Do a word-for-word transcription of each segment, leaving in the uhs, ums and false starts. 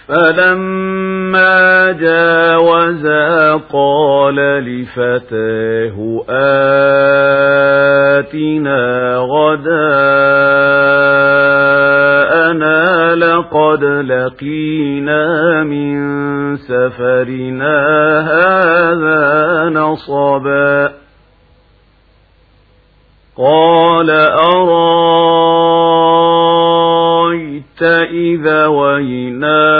فلما جاوزا قال لفتاه آتنا غداءنا لقد لقينا من سفرنا هذا نصبا قال أرأيت إذا وينا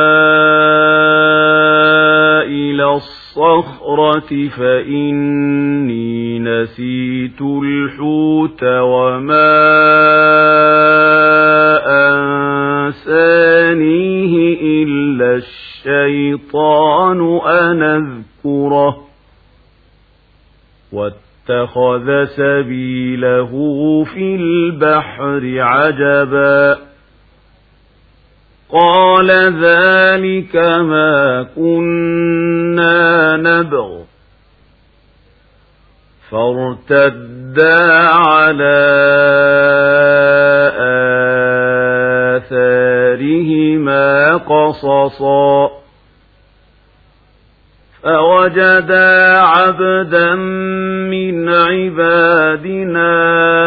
إلى الصخرة فإني نسيت الحوت وما أنسانيه إلا الشيطان أن أذكره واتخذ سبيله في البحر عجبا قال ذلك ما كنا نبغ فارتدا على آثارهما قصصا فوجدا عبدا من عبادنا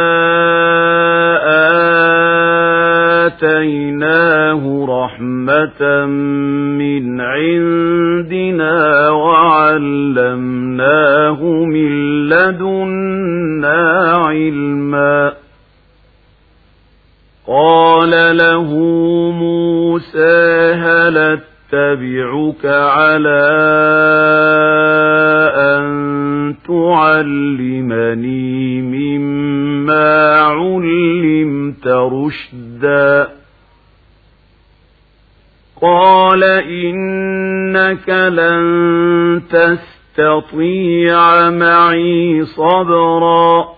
آتيناه رحمة من عندنا وعلمناه من لدنا علما قال له موسى هل أتبعك على أن تعلمني مما علمت رشدا قال إنك لن تستطيع معي صبرا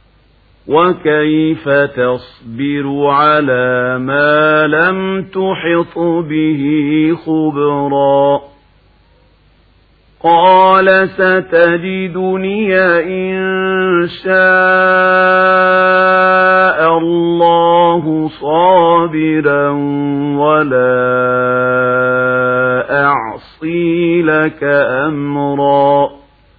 وكيف تصبر على ما لم تحط به خبرا قال ستجدني إن شاء الله صابرا ولا أعصي لك أمرا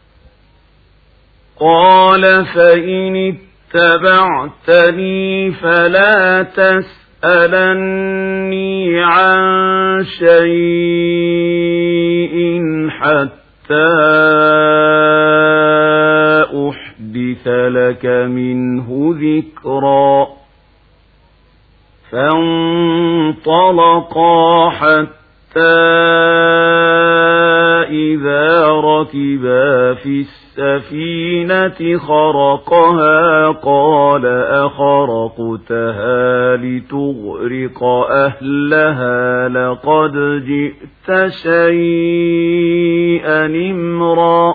قال فإن اتبعتني فلا تسألني عن شيء حتى أحدث لك منه ذكرا فانطلقا حتى إذا ركبا في السفينة خرقها قال أخرقتها لتغرق أهلها لقد جئت شيئا إمرا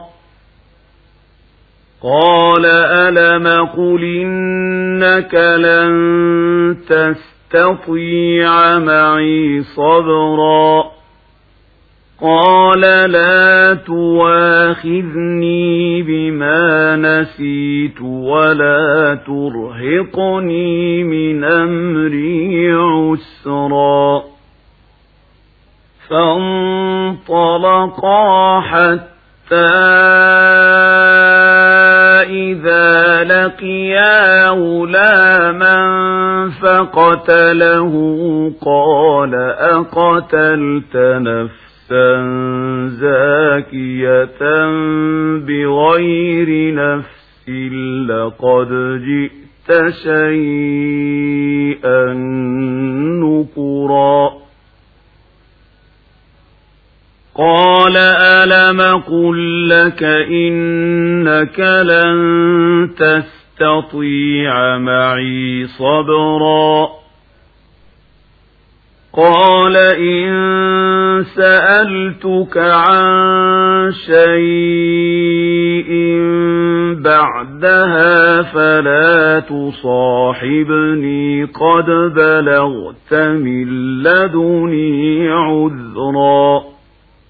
قال ألم قل إنك لن تستطيع معي صبرا قال لا تواخذني بما نسيت ولا ترهقني من أمري عسرا فانطلقا حتى إذا لقيا غلاما فقتله قال أقتلت نفسا زاكية بغير نفس لقد جئت شيئا نكرا قال ألم قل لك إنك لن تستطيع معي صبرا قال إن سألتك عن شيء بعدها فلا تصاحبني قد بلغت من لدني عذرا